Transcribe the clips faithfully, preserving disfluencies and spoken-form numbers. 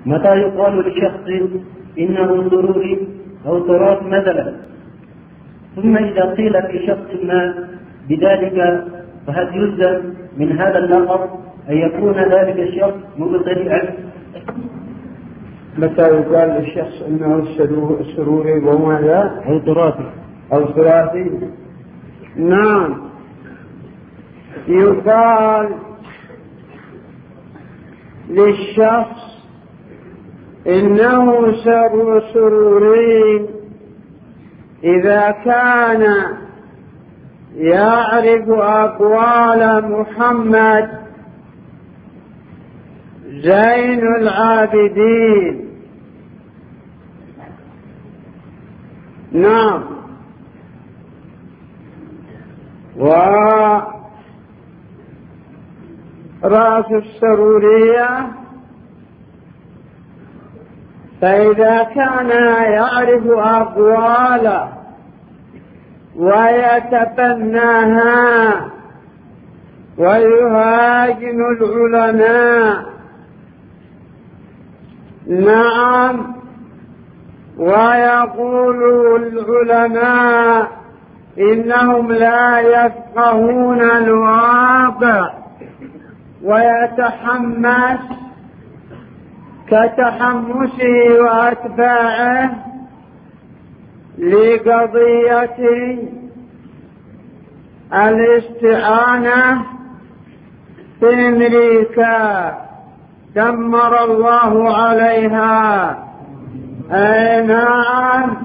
متى يقال لشخص إنه سروري أو تراث مثلا؟ ثم إذا قيل في شخص ما بذلك فهل يلزم من هذا اللقب أن يكون ذلك الشخص مبتدئا؟ متى يقال للشخص انه سروري وماذا؟ أو تراثي او تراثي. نعم، يقال للشخص انه سروري اذا كان يعرف اقوال محمد زين العابدين. نعم، ورأس السرورية فإذا كان يعرف أقواله ويتبناها ويهاجم العلماء، نعم، ويقول العلماء إنهم لا يفقهون الواقع، ويتحمس كتحمسه وأتباعه لقضية الاستعانة في أمريكا دمر الله عليها. أي نعم،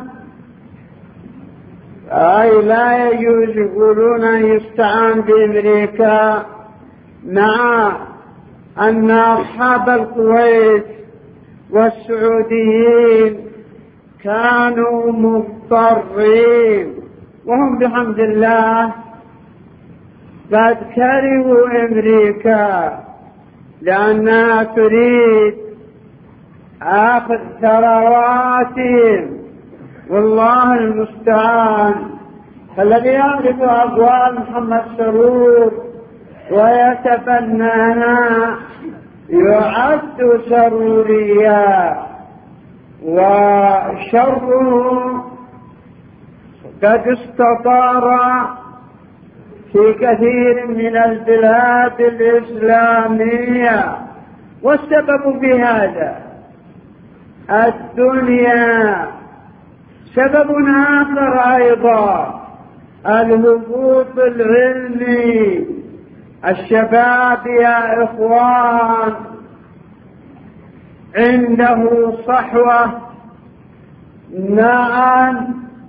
أي لا يجوز يقولون أن يستعان بأمريكا، مع أن أصحاب الكويت والسعوديين كانوا مضطرين، وهم بحمد الله قد كرهوا أمريكا لأنها تريد أخذ ثرواتهم، والله المستعان. فالذي يعرف أقوال محمد سرور ويتبناها يعد سروريا، وشره قد استطار في كثير من البلاد الإسلامية. والسبب في هذا الدنيا. سبب آخر أيضا الهبوط العلمي. الشباب يا إخوان عنده صحوة، نعم،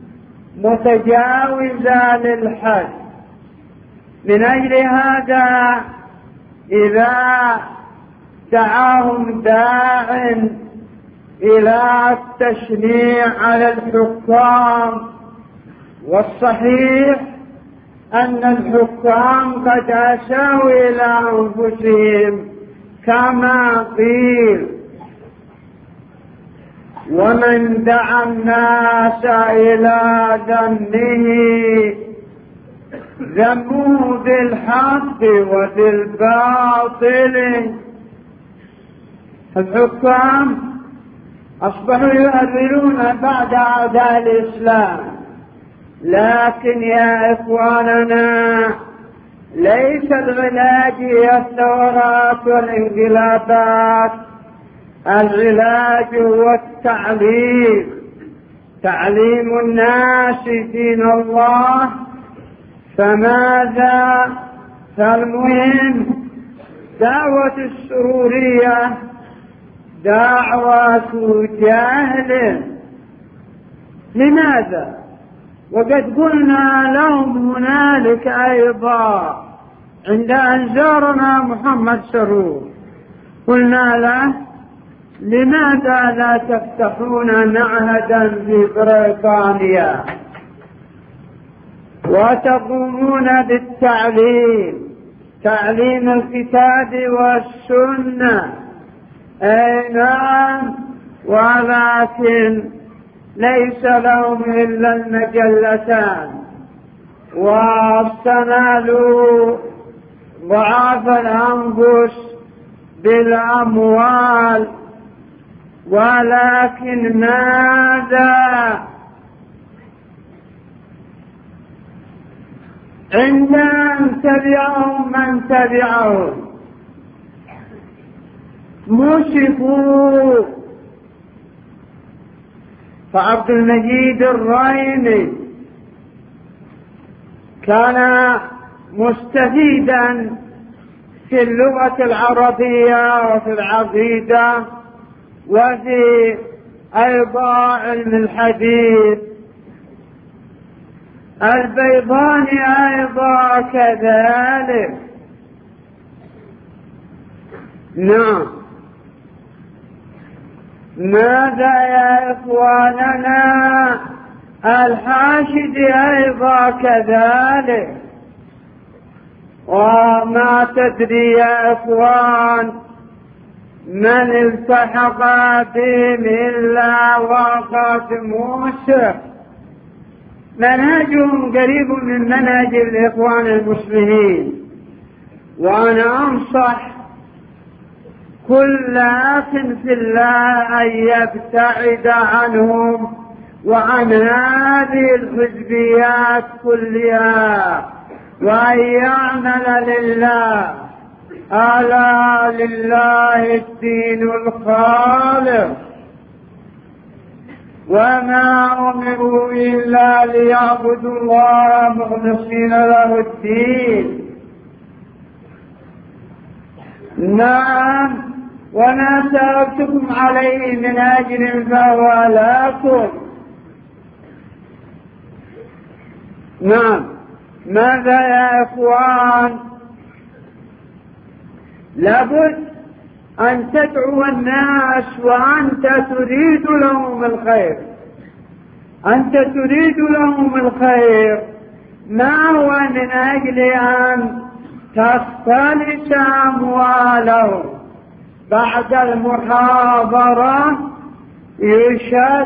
متجاوزة للحد. من أجل هذا إذا دعاهم داع إلى التشنيع على الحكام، والصحيح أن الحكام قد أساءوا إلى أنفسهم كما قيل. ومن دعا الناس إلى ذمه ذموه بالحق وبالباطل. الحكام أصبحوا يؤذلون بعد أعداء الإسلام، لكن يا إخواننا ليس العلاج هي الثورات والانقلابات، العلاج هو التعليم، تعليم الناس دين الله. فماذا؟ فالمهم دعوة السرورية دعوة جاهل. لماذا؟ وقد قلنا لهم هنالك أيضا عند أن زارنا محمد سرور، قلنا له لماذا لا تفتحون معهدا في بريطانيا وتقومون بالتعليم، تعليم الكتاب والسنة؟ أي نعم، ولكن ليس لهم إلا المجلتان، واستنالوا ضعاف الأنفس بالأموال ولكن ماذا عند أن تبعهم من تبعهم مشفوا. فعبد المجيد الرايمي كان مستفيدا في اللغة العربية وفي العقيدة وفي أيضا علم الحديث. البيضاني أيضا كذلك. نعم. ماذا يا إخواننا؟ الحاشدي أيضا كذلك. وما تدري يا إخوان من التحق بهم إلا وقد موسى. منهجهم قريب من منهج الإخوان المسلمين، وأنا أنصح كل أخ في الله أن يبتعد عنهم وعن هذه الحزبيات كلها وأن يعمل لله. ألا لله الدين الخالص، وما أمروا إلا ليعبدوا الله مخلصين له الدين. نعم. وما سألتكم عليه من أجر فهو لكم. نعم. ماذا يا إخوان؟ لابد أن تدعو الناس وأنت تريد لهم الخير. أنت تريد لهم الخير، ما هو من أجل أن تختلس أموالهم. بعد المحاضرة يشد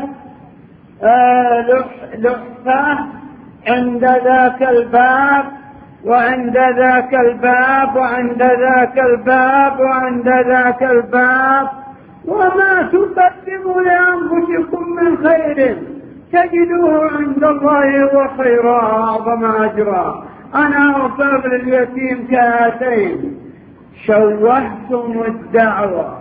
لحفة عند ذاك الباب وعند ذاك الباب وعند ذاك الباب وعند ذاك الباب، وما تقدموا لأنفسكم من خير تجدوه عند الله هو خيرا أعظم أجرا. أنا أغفر لليتيم كهاتين. شوهتم الدعوة،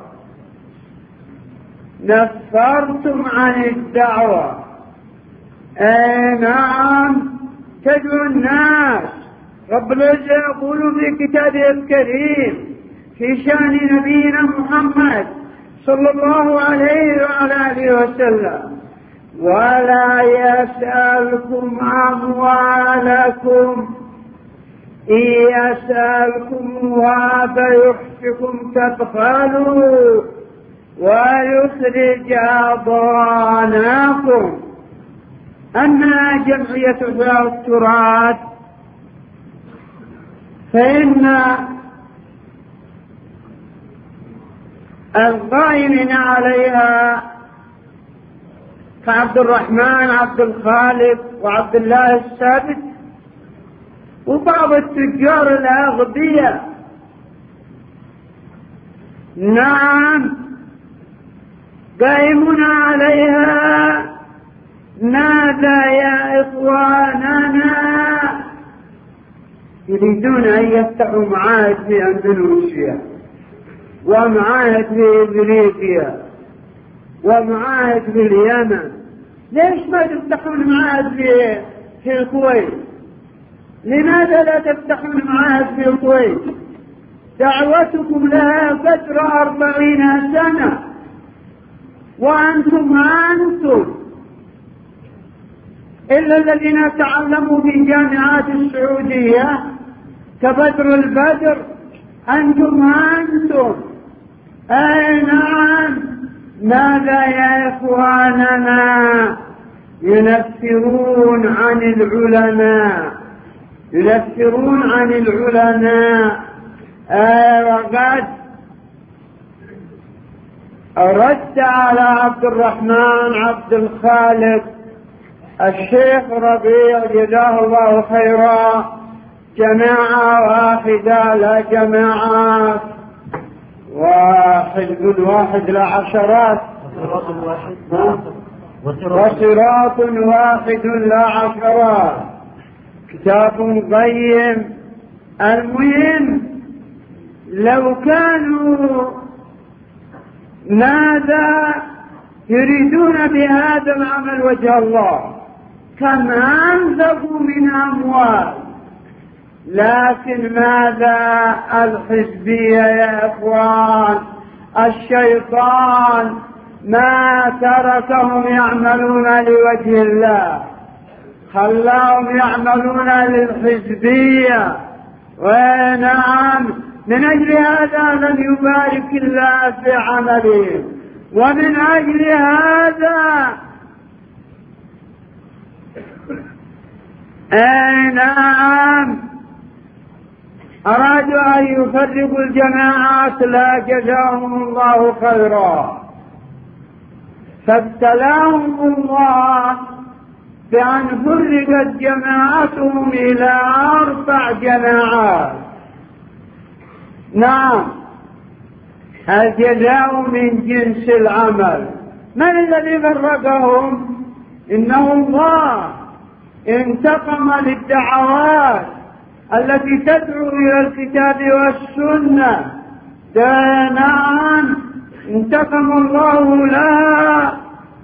نفرتم عن الدعوة. أي نعم. تدعو الناس. رب العزة يقول في كتابه الكريم في شأن نبينا محمد صلى الله عليه وعلى آله وسلم: ولا يسألكم أموالكم إن يسألكمها فيحفكم تبخلوا ويخرج أضغانكم. أما جمعية إحياء التراث فإن القائمين عليها كعبد الرحمن عبد الخالق وعبد الله الثابت وبعض التجار الأغبياء. نعم. قائمون عليها. ماذا يا إخواننا؟ يريدون أن يفتحوا معاهد في أندونيسيا ومعاهد في إفريقيا ومعاهد في اليمن. ليش ما تفتحون معاهد في في الكويت؟ لماذا لا تفتحون معاهد في الكويت؟ دعوتكم لها فترة أربعين سنة وأنتم أنتم إلا الذين تعلموا في جامعات السعودية كبدر البدر. أنتم أنتم. أي نعم. ماذا يا إخواننا؟ ينفرون عن العلماء، ينفرون عن العلماء. أي وقد رد على عبد الرحمن عبد الخالق الشيخ ربيع جزاه الله خيرا جماعة واحدة لا جماعات، وحزب واحد لا عشرات. وصراط واحد وصراط واحد لا عشرات. كتاب قيم. المهم لو كانوا ماذا يريدون بهذا العمل وجه الله كم أنفقوا من أموال، لكن ماذا الحزبية يا إخوان، الشيطان ما تركهم يعملون لوجه الله، خلاهم يعملون للحزبية. ونعم من أجل هذا لم يبارك الله في عملهم، ومن أجل هذا أي نعم أرادوا أن يفرقوا الجماعات، لا جزاهم الله خيرا، فابتلاهم الله بأن فرقت جماعتهم إلى أربع جماعات. نعم الجزاء من جنس العمل. من الذي فرقهم؟ إنه الله انتقم للدعوات التي تدعو إلى الكتاب والسنة. نعم انتقم الله لها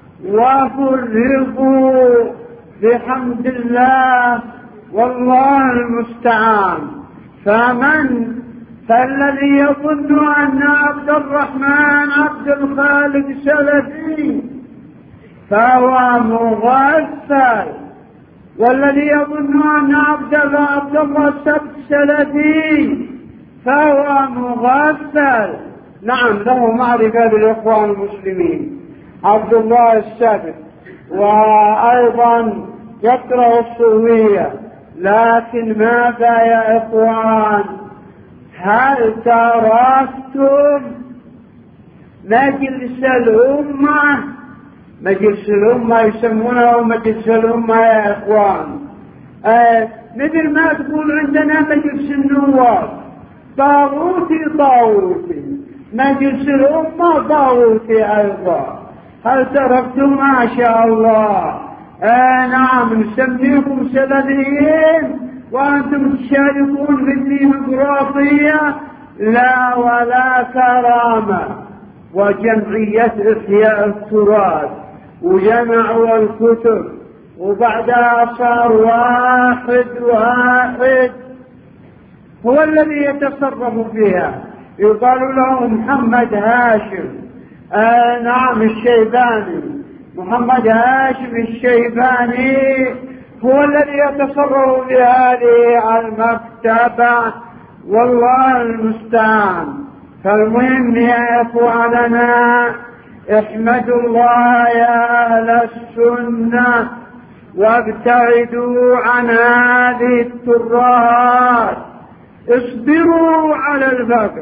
وفرقوا بحمد الله، والله المستعان. فمن فالذي يظن أن عبد الرحمن عبد الخالق سلفي فهو مغفل، والذي يظن أن عبد الله عبد الله السبت سلفي فهو مغفل. نعم له معرفة بالإخوان المسلمين عبد الله السبت، وأيضا يكره الصوفية. لكن ماذا يا إخوان؟ هل تركتم مجلس الأمة؟ مجلس الأمة يسمونه مجلس الأمة يا إخوان. آه مثل ما تقول عندنا مجلس النواب، طاغوتي طاغوتي، مجلس الأمة طاغوتي أيضا. هل تركتم؟ ما شاء الله. آه نعم نسميكم سلفيين وأنتم تشاركون في الديمقراطية، لا ولا كرامة. وجمعية إحياء التراث وجمعوا الكتب، وبعدها صار واحد واحد هو الذي يتصرف فيها، يقال له محمد هاشم. آه نعم الشيباني، محمد هاشم الشيباني هو الذي يتصرف في هذه المكتبة، والله المستعان. فالمهم يا إخواننا احمدوا الله يا أهل السنة وابتعدوا عن هذه الترهات، اصبروا على الفقر،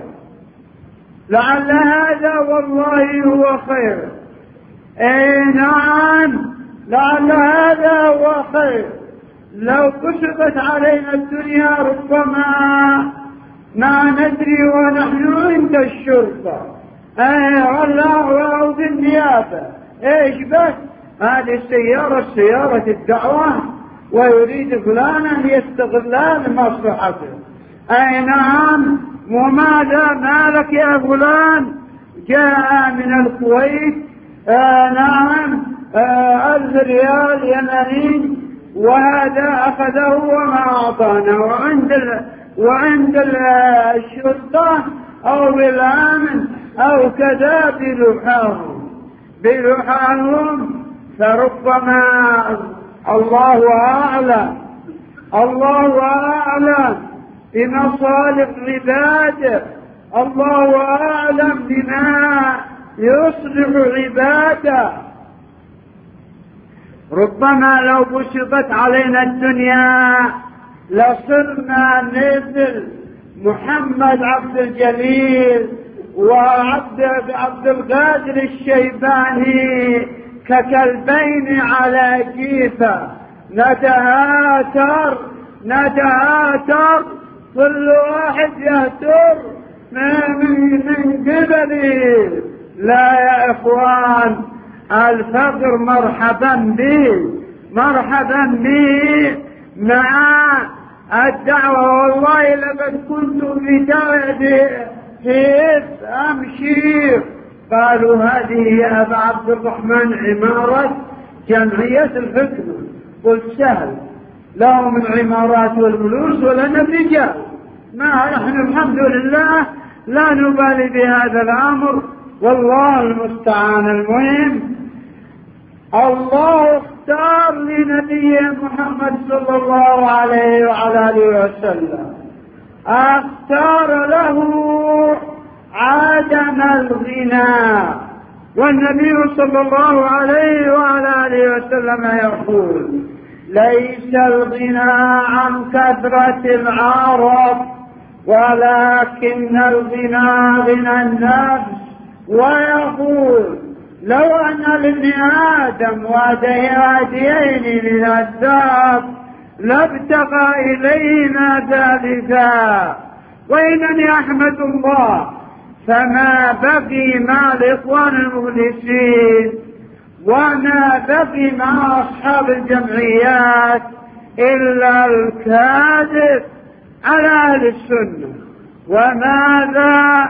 لعل هذا والله هو خير. اي نعم لعل هذا هو خير. لو كشفت علينا الدنيا ربما ما ندري ونحن عند الشرطة اي والله او بالنيابة. ايش بس هذه السيارة سيارة الدعوة ويريد فلانا يستغلها لمصلحته. اي نعم. وماذا مالك يا فلان؟ جاء من الكويت آه نعم آه ألف ريال يمني، وهذا أخذه وما أعطانا، وعند ال... وعند الشرطة أو بالأمن أو كذا بلحاهم بلحاهم فربما الله أعلم الله أعلم بمصالح عباده، الله أعلم بما يصلح عباده. ربما لو بسطت علينا الدنيا لصرنا مثل محمد عبد الجليل وعبد عبد القادر الشيباني ككلبين على جيفة، نتهاتر نتهاتر كل واحد يهتر من من قبله لا يا إخوان، الفقر مرحبا به، مرحبا به مع الدعوة. والله لقد كنت في دعوة أمشي، قالوا هذه يا أبا عبد الرحمن عمارة جمعية الحكمة. قلت سهل، لا من العمارات والفلوس ولنا الرجال، ما نحن الحمد لله لا نبالي بهذا الأمر، والله المستعان. المهم الله اختار لنبي محمد صلى الله عليه وعلى آله وسلم، اختار له عدم الغنى، والنبي صلى الله عليه وعلى آله وسلم يقول: ليس الغنى عن كثرة العرب، ولكن الغنى غنى النفس. ويقول: لو أن لابن آدم واديين من الذهب لابتغى إلينا ذلك. وإنني أحمد الله فما بقي مع الإخوان المخلصين وما بقي مع أصحاب الجمعيات إلا الكاذب على أهل السنة. وماذا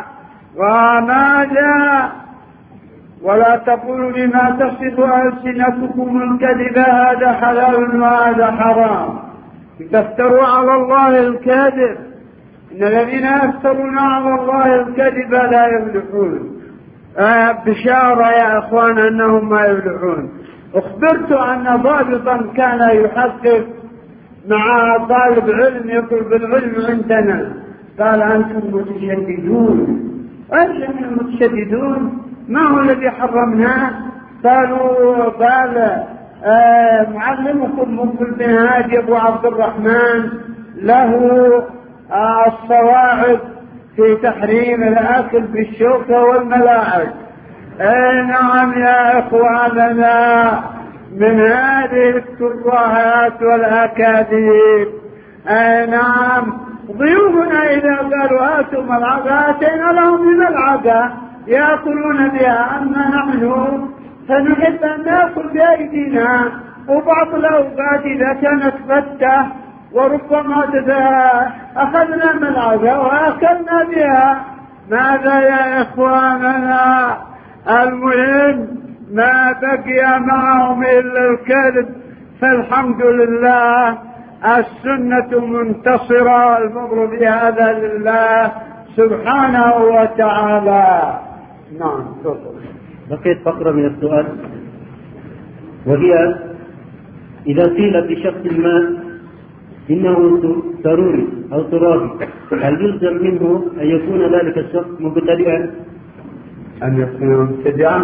وماذا ولا تقولوا لما تصف ألسنتكم الكذب هذا حلال وهذا حرام، تفتروا على الله الكذب، إن الذين يفترون على الله الكذب لا يفلحون. آه بشارة يا أخوان أنهم ما يفلحون. أخبرت أن ضابطا كان يحقق مع طالب علم يطلب العلم عندنا، قال: أنتم متشددون. أيش المتشددون؟ ما هو الذي حرمناه؟ قالوا: قال آه معلمكم مقبل بن هادي أبو عبد الرحمن له آه الصواعق في تحريم الأكل بالشوكة والملاعق. آه نعم يا إخواننا، من هذه الترهات والأكاذيب. آه نعم، ضيوفنا إذا قالوا آتوا ملعقة آتينا لهم بملعقة يأكلون بها، أما نحن فنحب أن نأكل بأيدينا. وبعض الأوقات إذا كانت فتة وربما أخذنا ملعقة وأكلنا بها. ماذا يا إخواننا؟ المهم ما بقي معهم إلا الكذب، فالحمد لله السنة منتصرة، الفضل بهذا لله سبحانه وتعالى. نعم. بقيت فقرة من السؤال، وهي: إذا قيل بشخص ما إنه ضروري أو ترابي، هل يلزم منه أن يكون ذلك الشخص مبتدئا؟ أن يكون مبتدئا؟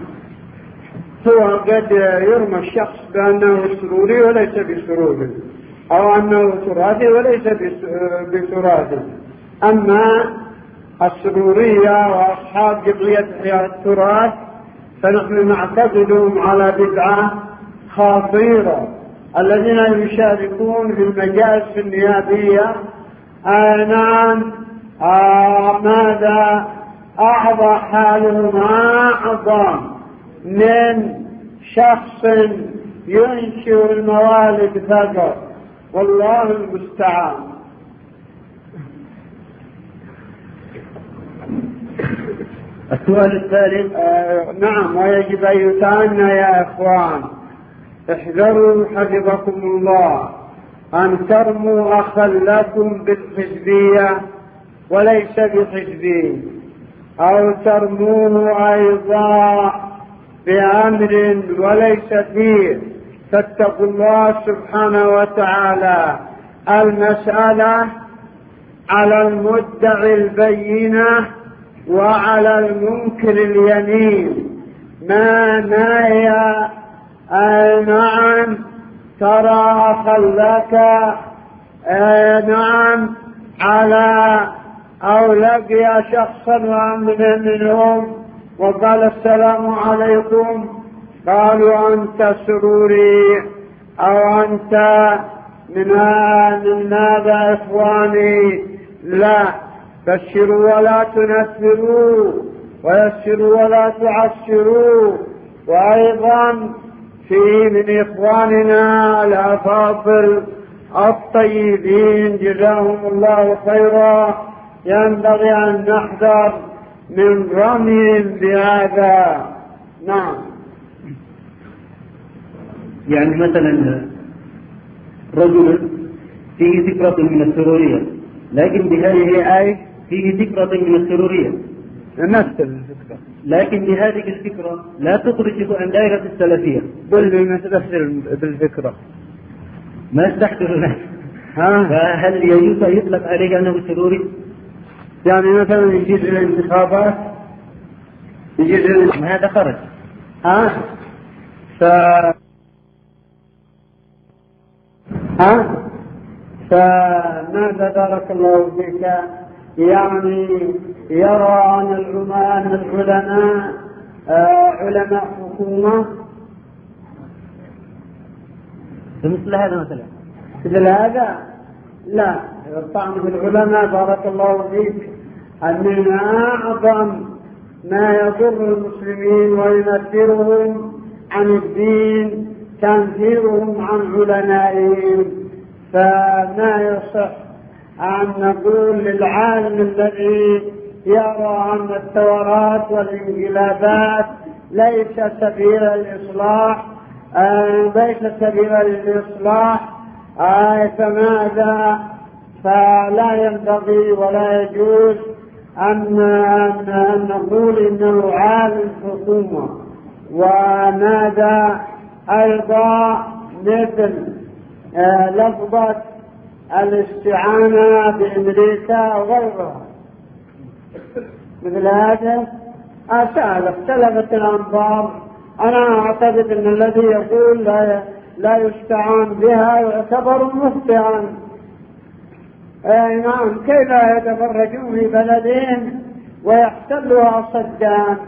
هو قد يرمى الشخص بأنه سروري وليس بسروري، أو أنه تراثي وليس بتراثي. أما السرورية وأصحاب جمعية التراث فنحن نعتقدهم على بدعة خطيرة، الذين يشاركون في المجالس النيابية. آه نعم. آه ماذا أعظم حالهم أعظم من شخص ينشئ الموالد فقط، والله المستعان. السؤال الثالث. آه نعم، ويجب أن يتعنى يا إخوان، احذروا حفظكم الله أن ترموا أخا لكم بالحزبية وليس بحزبي، أو ترموه أيضا بأمر وليس فيه. فاتقوا الله سبحانه وتعالى. المسألة على المدعي البينة وعلى المنكر اليمين. ما نايا آه نعم ترى أخا لك آه نعم على أو لقي شخصا وأمن منهم وقال: السلام عليكم، قالوا: أنت سروري أو أنت من هذا إخواني. لا، بشروا ولا تنفروا، ويسروا ولا تعسروا. وأيضا في من إخواننا الأفاضل الطيبين جزاهم الله خيرا ينبغي أن نحذر من رمي بهذا. نعم. يعني مثلا رجل فيه ذكرى من السرورية، لكن بهذه أي فيه ذكرى من السرورية نفس الفكرة، لكن بهذه الفكرة لا تخرجه عن دائرة السلفية. بالمثل بالفكرة ما استحدث له. ها؟ فهل يجوز أن يطلق عليه أنه سروري؟ يعني مثلا يجيز الانتخابات، يجيز هذا خرج. ها؟ ف ها؟ فماذا بارك الله فيك؟ يعني يرى أن العلماء آه علماء حكومة مثل هذا مثلا مثل هذا لا الطعن في العلماء بارك الله فيك أن من أعظم ما يضر المسلمين وينفرهم عن الدين تنفيرهم عن علمائهم. فما يصح أن نقول للعالم الذي يرى أن الثورات والانقلابات ليس سبيل الإصلاح آه ليس سبيل للإصلاح آه فماذا فلا ينبغي ولا يجوز أن, أن, أن نقول إنه عالم حكومة. وماذا أيضا مثل آه لفظة الاستعانة بأمريكا وغيرها مثل هذا أسأل اختلفت الأنظار. أنا أعتقد أن الذي يقول لا, لا يستعان بها يعتبر مخطئا. نعم كيف يتفرجون في بلدين ويحتلها صدام؟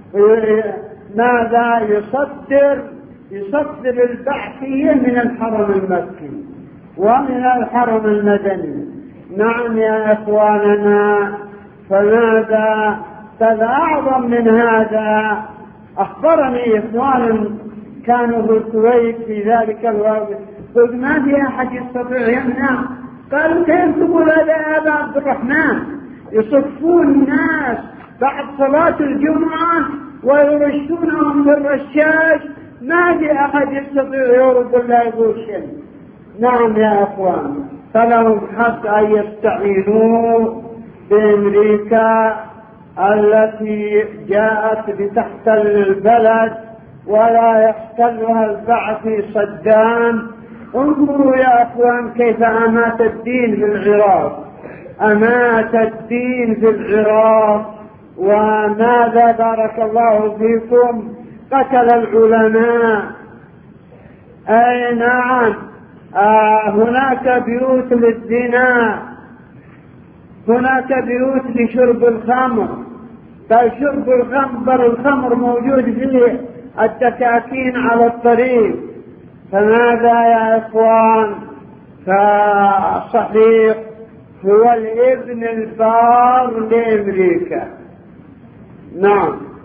ماذا يصدر يصدر البعثية من الحرم المكي ومن الحرم المدني. نعم يا إخواننا. فماذا فالأعظم من هذا أخبرني إخوان كانوا في الكويت في ذلك الوقت قلت ما في أحد يستطيع يمنع. قالوا كيف تقول هذا يا أبا عبد الرحمن؟ يصفون الناس بعد صلاة الجمعة ويرشونهم بالرشاش، ما في أحد يستطيع يرد ولا يقول شيء. نعم يا أخوان. فلهم حق أن يستعينوا بأمريكا التي جاءت لتحتل البلد ولا يحتلها البعثي صدام. انظروا يا أخوان كيف أمات الدين في العراق، أمات الدين في العراق. وماذا بارك الله فيكم قتل العلماء. أي نعم. آه هناك بيوت للزنا، هناك بيوت لشرب الخمر. فشرب الخمر الخمر موجود فيه الدكاكين على الطريق. فماذا يا إخوان؟ فصحيح هو الابن البار لأمريكا. نعم.